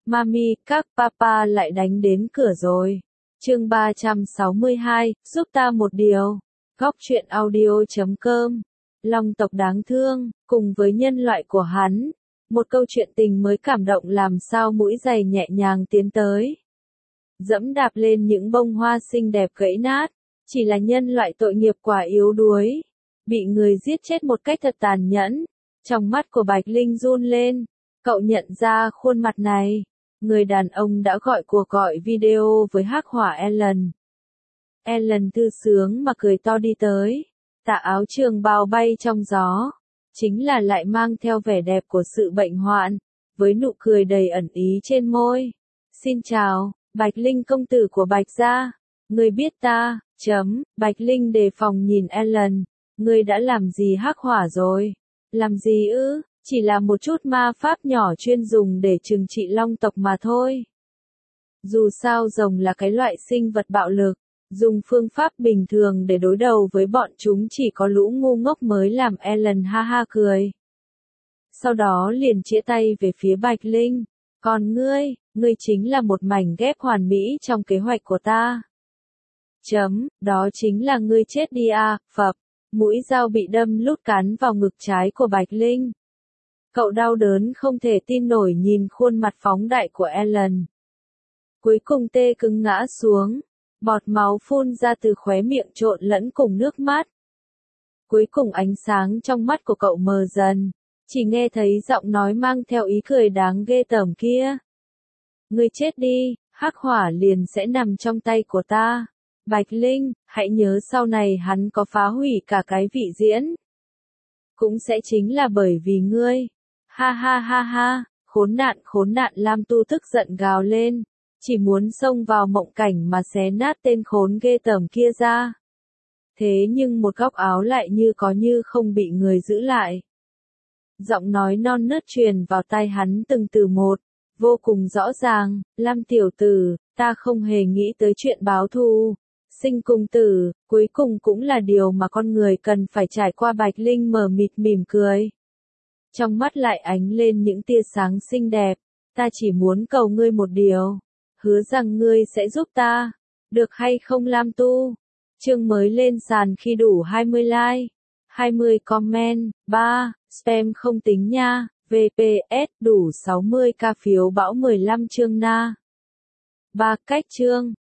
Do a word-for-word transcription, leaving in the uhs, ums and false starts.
Mami, các papa lại đánh đến cửa rồi. Chương ba trăm sáu mươi hai, giúp ta một điều. Góc truyện audio chấm com. Long tộc đáng thương, cùng với nhân loại của hắn. Một câu chuyện tình mới cảm động làm sao mũi giày nhẹ nhàng tiến tới. Dẫm đạp lên những bông hoa xinh đẹp gãy nát. Chỉ là nhân loại tội nghiệp quả yếu đuối. Bị người giết chết một cách thật tàn nhẫn. Trong mắt của Bạch Linh run lên. Cậu nhận ra khuôn mặt này. Người đàn ông đã gọi cuộc gọi video với hắc hỏa Ellen. Ellen thư sướng mà cười to đi tới. Tà áo trường bào bay trong gió. Chính là lại mang theo vẻ đẹp của sự bệnh hoạn. Với nụ cười đầy ẩn ý trên môi. Xin chào, Bạch Linh công tử của Bạch gia. Người biết ta, chấm, Bạch Linh đề phòng nhìn Ellen. Người đã làm gì hắc hỏa rồi? Làm gì ư? Chỉ là một chút ma pháp nhỏ chuyên dùng để trừng trị long tộc mà thôi. Dù sao rồng là cái loại sinh vật bạo lực, dùng phương pháp bình thường để đối đầu với bọn chúng chỉ có lũ ngu ngốc mới làm Ellen ha ha cười. Sau đó liền chĩa tay về phía Bạch Linh. Còn ngươi, ngươi chính là một mảnh ghép hoàn mỹ trong kế hoạch của ta. Chấm, đó chính là ngươi chết đi à, phập. Mũi dao bị đâm lút cắn vào ngực trái của Bạch Linh. Cậu đau đớn không thể tin nổi nhìn khuôn mặt phóng đại của Ellen. Cuối cùng tê cứng ngã xuống. Bọt máu phun ra từ khóe miệng trộn lẫn cùng nước mắt. Cuối cùng ánh sáng trong mắt của cậu mờ dần. Chỉ nghe thấy giọng nói mang theo ý cười đáng ghê tởm kia. Ngươi chết đi, hắc hỏa liền sẽ nằm trong tay của ta. Bạch Linh, hãy nhớ sau này hắn có phá hủy cả cái vị diễn. Cũng sẽ chính là bởi vì ngươi. Ha ha ha ha, khốn nạn khốn nạn Lam Tu tức giận gào lên. Chỉ muốn xông vào mộng cảnh mà xé nát tên khốn ghê tởm kia ra. Thế nhưng một góc áo lại như có như không bị người giữ lại. Giọng nói non nớt truyền vào tai hắn từng từ một. Vô cùng rõ ràng, Lam tiểu tử, ta không hề nghĩ tới chuyện báo thù. Sinh cùng tử, cuối cùng cũng là điều mà con người cần phải trải qua. Bạch Linh mờ mịt mỉm cười. Trong mắt lại ánh lên những tia sáng xinh đẹp. Ta chỉ muốn cầu ngươi một điều. Hứa rằng ngươi sẽ giúp ta. Được hay không Lam Tu? Chương mới lên sàn khi đủ hai mươi like. hai mươi comment. ba. Spam không tính nha. vê pê ét đủ sáu mươi k phiếu bão mười lăm chương na. ba. Cách chương.